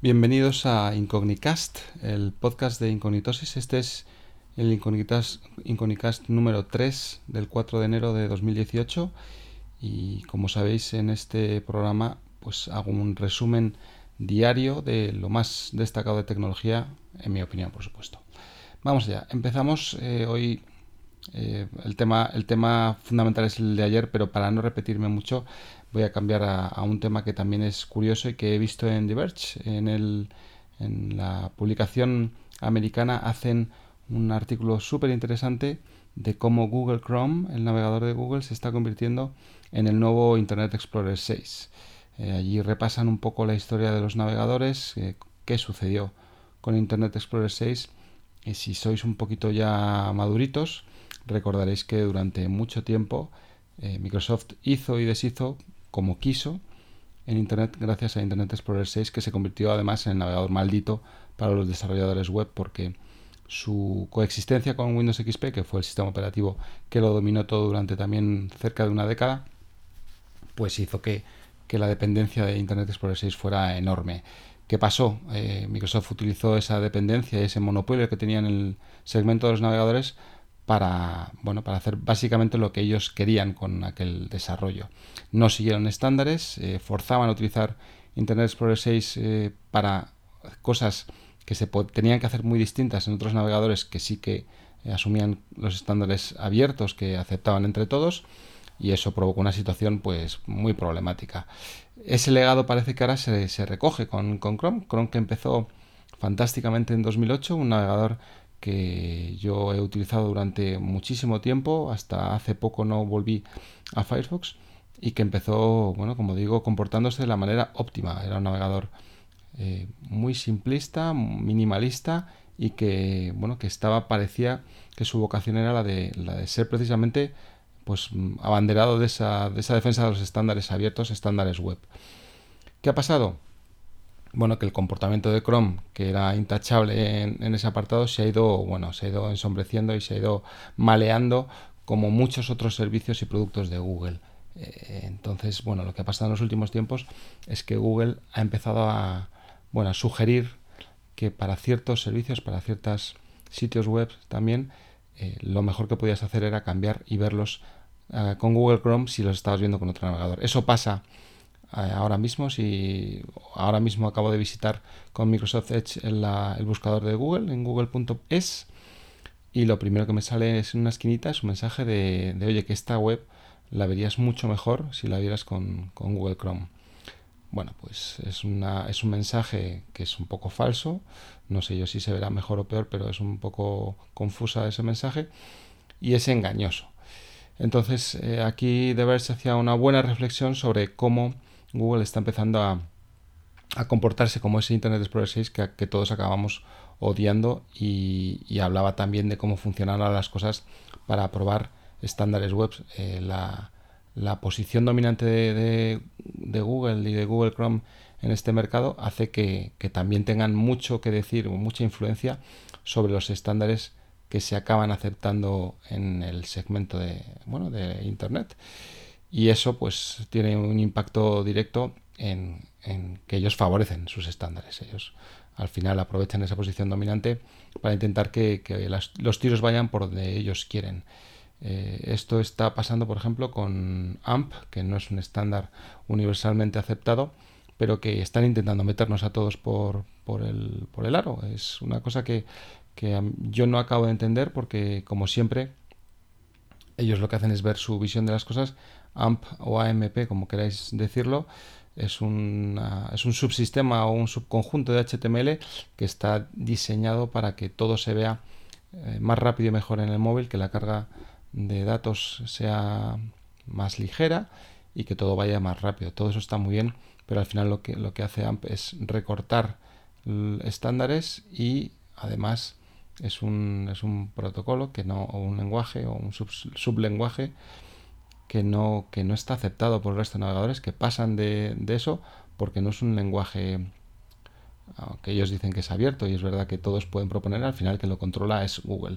Bienvenidos a Incognicast, el podcast de Incognitosis. Este es el Incognicast número 3 del 4 de enero de 2018 y como sabéis en este programa pues hago un resumen diario de lo más destacado de tecnología, en mi opinión, por supuesto. Vamos allá, empezamos hoy. El tema fundamental es el de ayer, pero para no repetirme mucho voy a cambiar a un tema que también es curioso y que he visto en Diverge. En la publicación americana hacen un artículo súper interesante de cómo Google Chrome, el navegador de Google, se está convirtiendo en el nuevo Internet Explorer 6. Allí repasan un poco la historia de los navegadores, qué sucedió con Internet Explorer 6. Y si sois un poquito ya maduritos, recordaréis que durante mucho tiempo Microsoft hizo y deshizo como quiso en Internet gracias a Internet Explorer 6, que se convirtió además en el navegador maldito para los desarrolladores web porque su coexistencia con Windows XP, que fue el sistema operativo que lo dominó todo durante también cerca de una década, pues hizo que la dependencia de Internet Explorer 6 fuera enorme. ¿Qué pasó? Microsoft utilizó esa dependencia y ese monopolio que tenía en el segmento de los navegadores para hacer básicamente lo que ellos querían con aquel desarrollo. No siguieron estándares, forzaban a utilizar Internet Explorer 6 para cosas que se tenían que hacer muy distintas en otros navegadores que sí que asumían los estándares abiertos que aceptaban entre todos, y eso provocó una situación pues muy problemática. Ese legado parece que ahora se recoge con Chrome. Chrome, que empezó fantásticamente en 2008, un navegador que yo he utilizado durante muchísimo tiempo, hasta hace poco no volví a Firefox, y que empezó, bueno, como digo, comportándose de la manera óptima. Era un navegador muy simplista, minimalista, y que, bueno, que parecía que su vocación era la de ser precisamente pues abanderado de esa defensa de los estándares abiertos, estándares web. ¿Qué ha pasado? Bueno, que el comportamiento de Chrome, que era intachable en ese apartado, se ha ido ensombreciendo y se ha ido maleando como muchos otros servicios y productos de Google. Entonces, bueno, lo que ha pasado en los últimos tiempos es que Google ha empezado a sugerir que para ciertos servicios, para ciertos sitios web también, lo mejor que podías hacer era cambiar y verlos con Google Chrome si los estabas viendo con otro navegador. Eso pasa ahora mismo. Si ahora mismo acabo de visitar con Microsoft Edge el buscador de Google en google.es, y lo primero que me sale es en una esquinita es un mensaje de oye, que esta web la verías mucho mejor si la vieras con Google Chrome. Bueno, pues es un mensaje que es un poco falso. No sé yo si se verá mejor o peor, pero es un poco confusa ese mensaje y es engañoso. Entonces, aquí debe haberse hacía una buena reflexión sobre cómo Google está empezando a comportarse como ese Internet Explorer 6 que todos acabamos odiando, y hablaba también de cómo funcionaban las cosas para probar estándares web. La posición dominante de Google y de Google Chrome en este mercado hace que también tengan mucho que decir, mucha influencia sobre los estándares que se acaban aceptando en el segmento de Internet. Y eso pues tiene un impacto directo en que ellos favorecen sus estándares. Ellos al final aprovechan esa posición dominante para intentar que los tiros vayan por donde ellos quieren. Esto está pasando, por ejemplo, con AMP, que no es un estándar universalmente aceptado, pero que están intentando meternos a todos por el aro. Es una cosa que yo no acabo de entender, porque, como siempre, ellos lo que hacen es ver su visión de las cosas. AMP o AMP, como queráis decirlo, es un subsistema o un subconjunto de HTML que está diseñado para que todo se vea más rápido y mejor en el móvil, que la carga de datos sea más ligera y que todo vaya más rápido. Todo eso está muy bien, pero al final lo que hace AMP es recortar estándares, y además es un protocolo o un lenguaje o un sublenguaje que no está aceptado por el resto de navegadores, que pasan de eso porque no es un lenguaje, aunque ellos dicen que es abierto, y es verdad que todos pueden proponer, al final que lo controla es Google.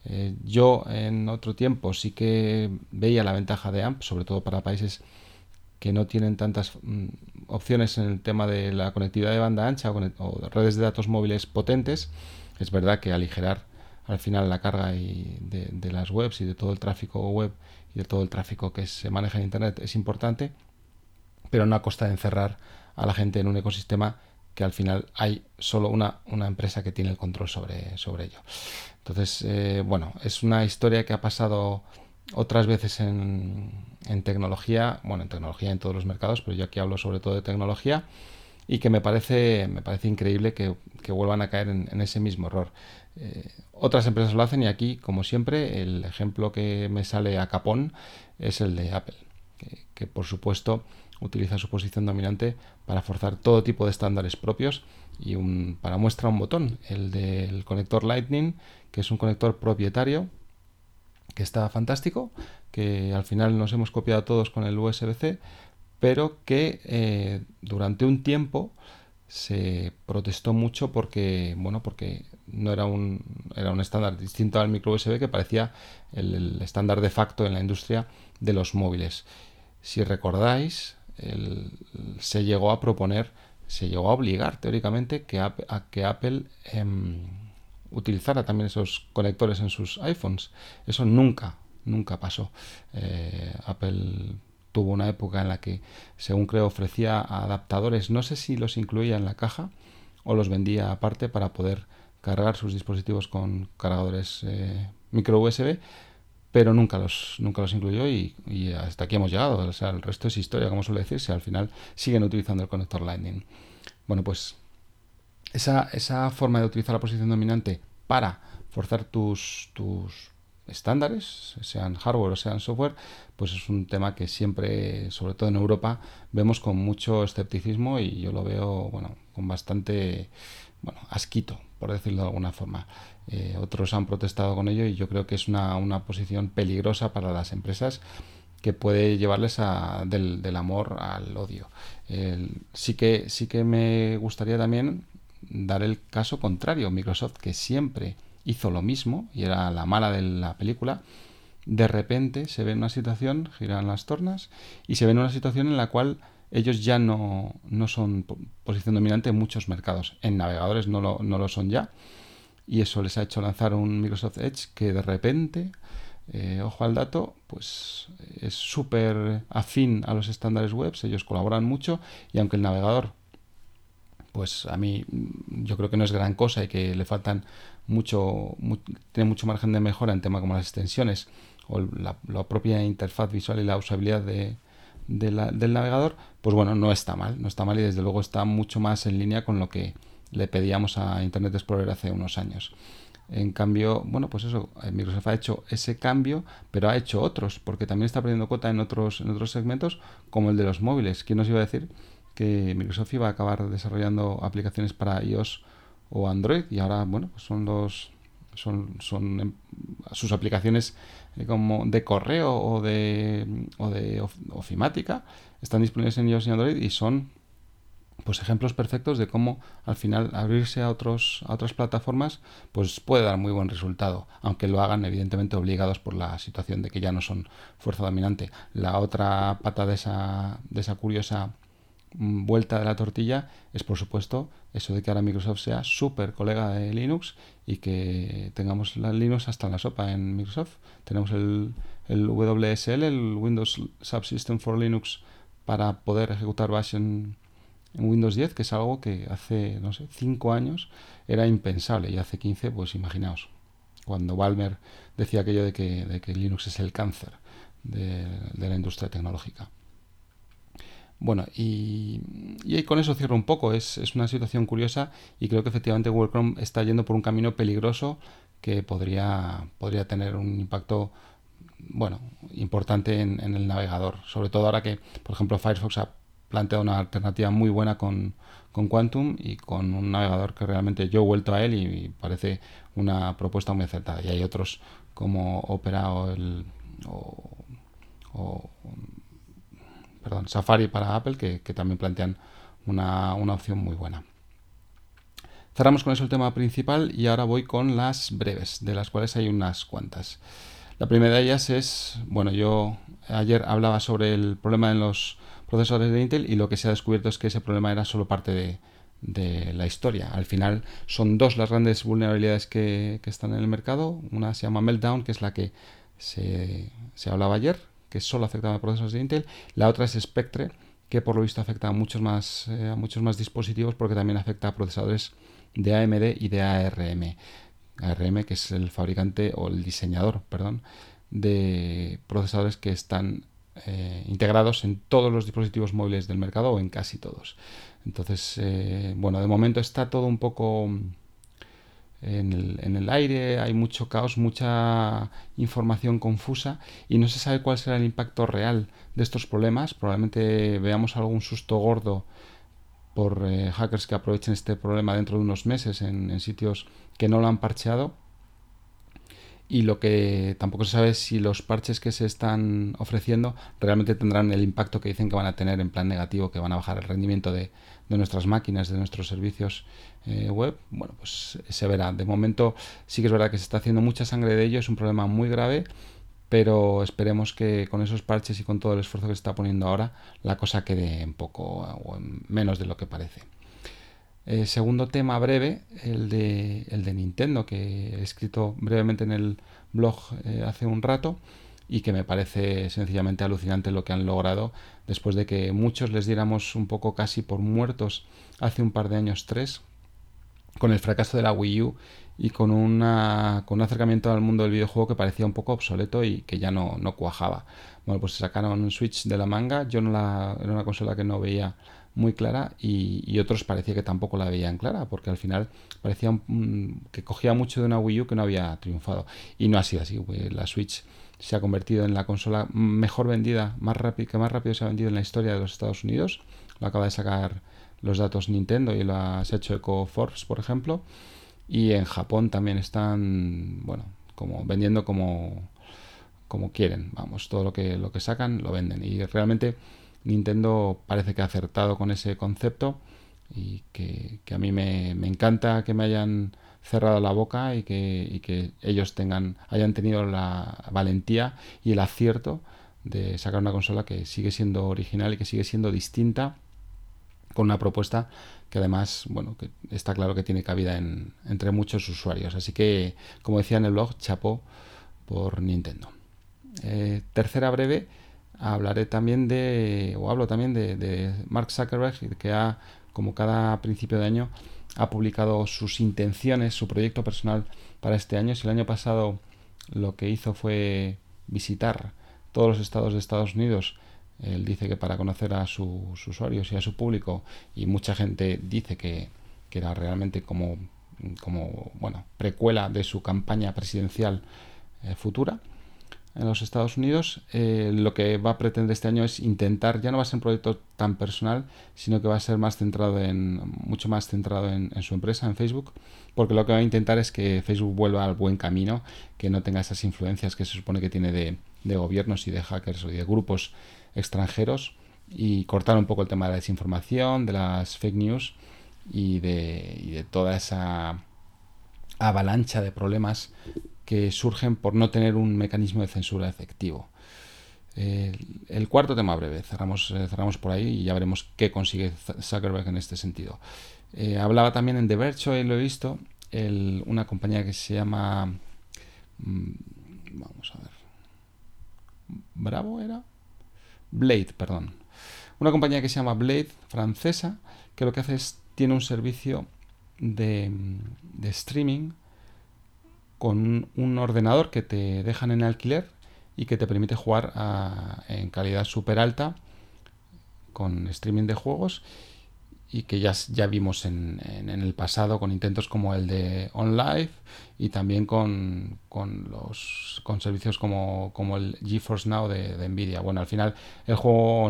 Yo en otro tiempo sí que veía la ventaja de AMP, sobre todo para países que no tienen tantas opciones en el tema de la conectividad de banda ancha o redes de datos móviles potentes, es verdad que aligerar al final la carga de las webs y de todo el tráfico web y de todo el tráfico que se maneja en Internet es importante, pero no a costa de encerrar a la gente en un ecosistema que al final hay solo una empresa que tiene el control sobre ello. Entonces, bueno, es una historia que ha pasado otras veces en tecnología, bueno, en tecnología en todos los mercados, pero yo aquí hablo sobre todo de tecnología, y que me parece increíble que vuelvan a caer en ese mismo error. Otras empresas lo hacen y aquí, como siempre, el ejemplo que me sale a capón es el de Apple, que por supuesto utiliza su posición dominante para forzar todo tipo de estándares propios y para muestra un botón, el del conector Lightning, que es un conector propietario que está fantástico, que al final nos hemos copiado todos con el USB-C, pero que durante un tiempo se protestó mucho porque no era un estándar distinto al micro USB, que parecía el estándar de facto en la industria de los móviles. Si recordáis, se llegó a proponer, se llegó a obligar teóricamente que Apple utilizara también esos conectores en sus iPhones. Eso nunca pasó. Apple tuvo una época en la que, según creo, ofrecía adaptadores, no sé si los incluía en la caja o los vendía aparte para poder cargar sus dispositivos con cargadores micro USB, pero nunca los incluyó y hasta aquí hemos llegado. O sea, el resto es historia, como suele decirse. Al final siguen utilizando el conector Lightning. Bueno, pues esa forma de utilizar la posición dominante para forzar tus estándares, sean hardware o sean software, pues es un tema que siempre, sobre todo en Europa, vemos con mucho escepticismo, y yo lo veo, bueno, con bastante, bueno, asquito, por decirlo de alguna forma. Otros han protestado con ello y yo creo que es una posición peligrosa para las empresas, que puede llevarles del amor al odio. Sí que me gustaría también dar el caso contrario. Microsoft, que siempre hizo lo mismo y era la mala de la película, de repente se ve en una situación, giran las tornas, y se ve en una situación en la cual ellos ya no son posición dominante en muchos mercados. En navegadores no lo son ya, y eso les ha hecho lanzar un Microsoft Edge que de repente, ojo al dato, pues es súper afín a los estándares web. Ellos colaboran mucho, y aunque el navegador, pues a mí yo creo que no es gran cosa y que le faltan tiene mucho margen de mejora en temas como las extensiones o la propia interfaz visual y la usabilidad del navegador, pues bueno, no está mal, y desde luego está mucho más en línea con lo que le pedíamos a Internet Explorer hace unos años. En cambio, bueno, pues eso, Microsoft ha hecho ese cambio, pero ha hecho otros, porque también está perdiendo cuota en otros segmentos, como el de los móviles. ¿Quién nos iba a decir que Microsoft iba a acabar desarrollando aplicaciones para iOS o Android? Y ahora, bueno, pues son sus aplicaciones como de correo o de ofimática, están disponibles en iOS y Android, y son pues ejemplos perfectos de cómo al final abrirse a otras plataformas pues puede dar muy buen resultado, aunque lo hagan evidentemente obligados por la situación de que ya no son fuerza dominante. La otra pata de esa curiosa vuelta de la tortilla es, por supuesto, eso de que ahora Microsoft sea súper colega de Linux y que tengamos la Linux hasta en la sopa en Microsoft. Tenemos el WSL, el Windows Subsystem for Linux, para poder ejecutar Bash en Windows 10, que es algo que hace, no sé, 5 años era impensable, y hace 15, pues imaginaos, cuando Ballmer decía aquello de que Linux es el cáncer de la industria tecnológica. Bueno, y con eso cierro un poco. Es una situación curiosa, y creo que efectivamente Google Chrome está yendo por un camino peligroso que podría tener un impacto, bueno, importante en el navegador. Sobre todo ahora que, por ejemplo, Firefox ha planteado una alternativa muy buena con Quantum, y con un navegador que realmente yo he vuelto a él y parece una propuesta muy acertada. Y hay otros como Opera o Safari para Apple que también plantean una opción muy buena. Cerramos con eso el tema principal, y ahora voy con las breves, de las cuales hay unas cuantas. La primera de ellas es, bueno, yo ayer hablaba sobre el problema en los procesadores de Intel, y lo que se ha descubierto es que ese problema era solo parte de la historia. Al final son dos las grandes vulnerabilidades que están en el mercado. Una se llama Meltdown, que es la que se hablaba ayer, que solo afectaba a procesadores de Intel. La otra es Spectre, que por lo visto afecta a muchos más dispositivos, porque también afecta a procesadores de AMD y de ARM. ARM, que es el fabricante o el diseñador, perdón, de procesadores que están integrados en todos los dispositivos móviles del mercado, o en casi todos. Entonces, bueno, de momento está todo un poco en el aire, hay mucho caos, mucha información confusa, y no se sabe cuál será el impacto real de estos problemas. Probablemente veamos algún susto gordo por hackers que aprovechen este problema dentro de unos meses en sitios que no lo han parcheado. Y lo que tampoco se sabe es si los parches que se están ofreciendo realmente tendrán el impacto que dicen que van a tener, en plan negativo, que van a bajar el rendimiento de nuestras máquinas, de nuestros servicios web. Bueno, pues se verá. De momento sí que es verdad que se está haciendo mucha sangre de ello, es un problema muy grave, pero esperemos que con esos parches y con todo el esfuerzo que se está poniendo ahora, la cosa quede en poco o en menos de lo que parece. Segundo tema breve, el de Nintendo, que he escrito brevemente en el blog hace un rato, y que me parece sencillamente alucinante lo que han logrado después de que muchos les diéramos un poco casi por muertos hace un par de años, 3, con el fracaso de la Wii U y con un acercamiento al mundo del videojuego que parecía un poco obsoleto y que ya no cuajaba. Bueno, pues sacaron un Switch de la manga. Era una consola que no veía muy clara, y otros parecía que tampoco la veían clara, porque al final parecía que cogía mucho de una Wii U que no había triunfado. Y no ha sido así. La Switch se ha convertido en la consola mejor vendida, que más rápido se ha vendido en la historia de los Estados Unidos. Lo acaba de sacar los datos Nintendo, y se ha hecho eco Forbes, por ejemplo. Y en Japón también están, bueno, como vendiendo como quieren. Vamos, todo lo que sacan lo venden. Y realmente Nintendo parece que ha acertado con ese concepto, y que a mí me encanta que me hayan cerrado la boca, y que ellos hayan tenido la valentía y el acierto de sacar una consola que sigue siendo original y que sigue siendo distinta, con una propuesta que además, bueno, que está claro que tiene cabida entre muchos usuarios. Así que, como decía en el blog, chapó por Nintendo. Tercera breve, hablo también de Mark Zuckerberg, que como cada principio de año, ha publicado sus intenciones, su proyecto personal para este año. Si el año pasado lo que hizo fue visitar todos los estados de Estados Unidos, él dice que para conocer a sus usuarios y a su público, y mucha gente dice que era realmente como bueno, precuela de su campaña presidencial futura en los Estados Unidos. Lo que va a pretender este año es intentar, ya no va a ser un proyecto tan personal, sino que va a ser mucho más centrado en su empresa, en Facebook, porque lo que va a intentar es que Facebook vuelva al buen camino, que no tenga esas influencias que se supone que tiene de gobiernos y de hackers y de grupos extranjeros, y cortar un poco el tema de la desinformación, de las fake news, y de toda esa avalancha de problemas que surgen por no tener un mecanismo de censura efectivo. El cuarto tema breve, cerramos por ahí, y ya veremos qué consigue Zuckerberg en este sentido. Hablaba también en The Verge, hoy lo he visto, una compañía que se llama vamos a ver, Blade, perdón. Una compañía que se llama Blade, francesa, que lo que hace tiene un servicio de streaming con un ordenador que te dejan en alquiler, y que te permite jugar en calidad súper alta, con streaming de juegos, y que ya vimos en el pasado con intentos como el de OnLive, y también con servicios como el GeForce Now de Nvidia. Bueno, al final el juego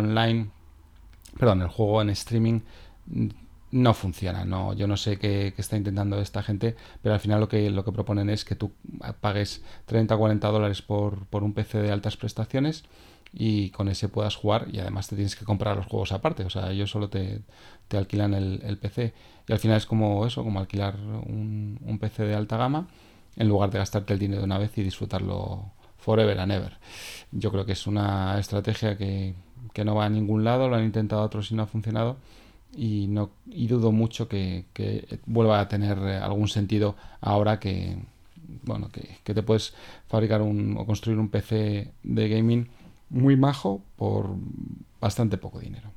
en streaming no funciona. Yo no sé qué está intentando esta gente, pero al final lo que proponen es que tú pagues 30 o 40 dólares por un PC de altas prestaciones, y con ese puedas jugar, y además te tienes que comprar los juegos aparte. O sea, ellos solo te alquilan el PC, y al final es como alquilar un PC de alta gama, en lugar de gastarte el dinero de una vez y disfrutarlo forever and ever. Yo creo que es una estrategia que que no va a ningún lado, lo han intentado otros y no ha funcionado, y dudo mucho que vuelva a tener algún sentido ahora que, bueno, que te puedes fabricar o construir un PC de gaming muy majo por bastante poco dinero.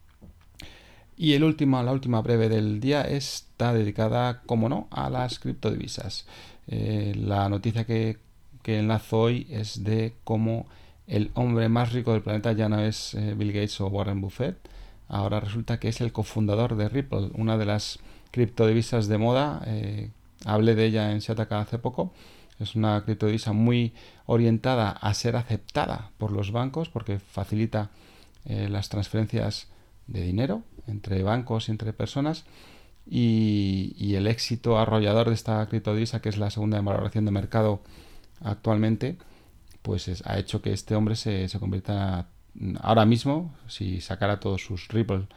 Y la última breve del día está dedicada, como no, a las criptodivisas. La noticia que enlazo hoy es de cómo el hombre más rico del planeta ya no es Bill Gates o Warren Buffett. Ahora resulta que es el cofundador de Ripple, una de las criptodivisas de moda. Hablé de ella en Shataka hace poco. Es una criptodivisa muy orientada a ser aceptada por los bancos porque facilita las transferencias de dinero entre bancos y entre personas, y el éxito arrollador de esta criptodivisa, que es la segunda en valoración de mercado actualmente, pues ha hecho que este hombre se convierta ahora mismo, si sacara todos sus Ripple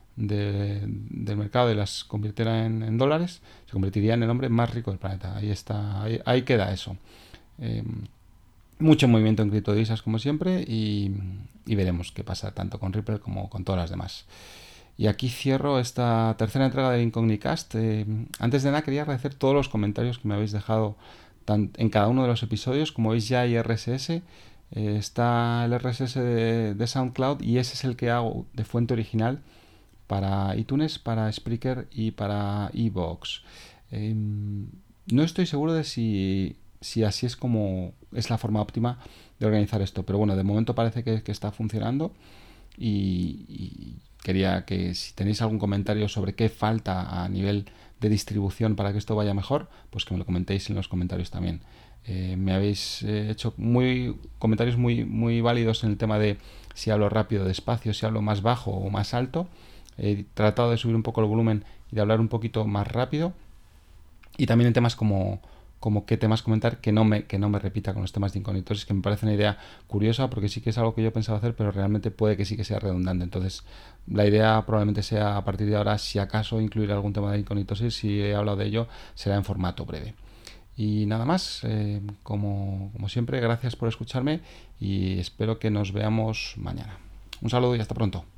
del mercado y las convirtiera en dólares, se convertiría en el hombre más rico del planeta. Ahí está, ahí queda eso. Eh, Mucho movimiento en criptodivisas como siempre, y veremos qué pasa tanto con Ripple como con todas las demás. Y aquí cierro esta tercera entrega del Incognicast. Antes de nada quería agradecer todos los comentarios que me habéis dejado en cada uno de los episodios. Como veis ya hay RSS. Está el RSS de SoundCloud, y ese es el que hago de fuente original para iTunes, para Spreaker y para iVoox. No estoy seguro de si así es como es la forma óptima de organizar esto, pero bueno, de momento parece que está funcionando, y quería que, si tenéis algún comentario sobre qué falta a nivel de distribución para que esto vaya mejor, pues que me lo comentéis en los comentarios también. Me habéis hecho comentarios muy válidos en el tema de si hablo rápido, despacio, si hablo más bajo o más alto. He tratado de subir un poco el volumen y de hablar un poquito más rápido, y también en temas como qué temas comentar, que no me repita con los temas de incógnitos, que me parece una idea curiosa, porque sí que es algo que yo pensaba hacer, pero realmente puede que sí que sea redundante. Entonces la idea probablemente sea, a partir de ahora, si acaso, incluir algún tema de incógnitos. Si he hablado de ello, será en formato breve. Y nada más, como siempre, gracias por escucharme, y espero que nos veamos mañana. Un saludo y hasta pronto.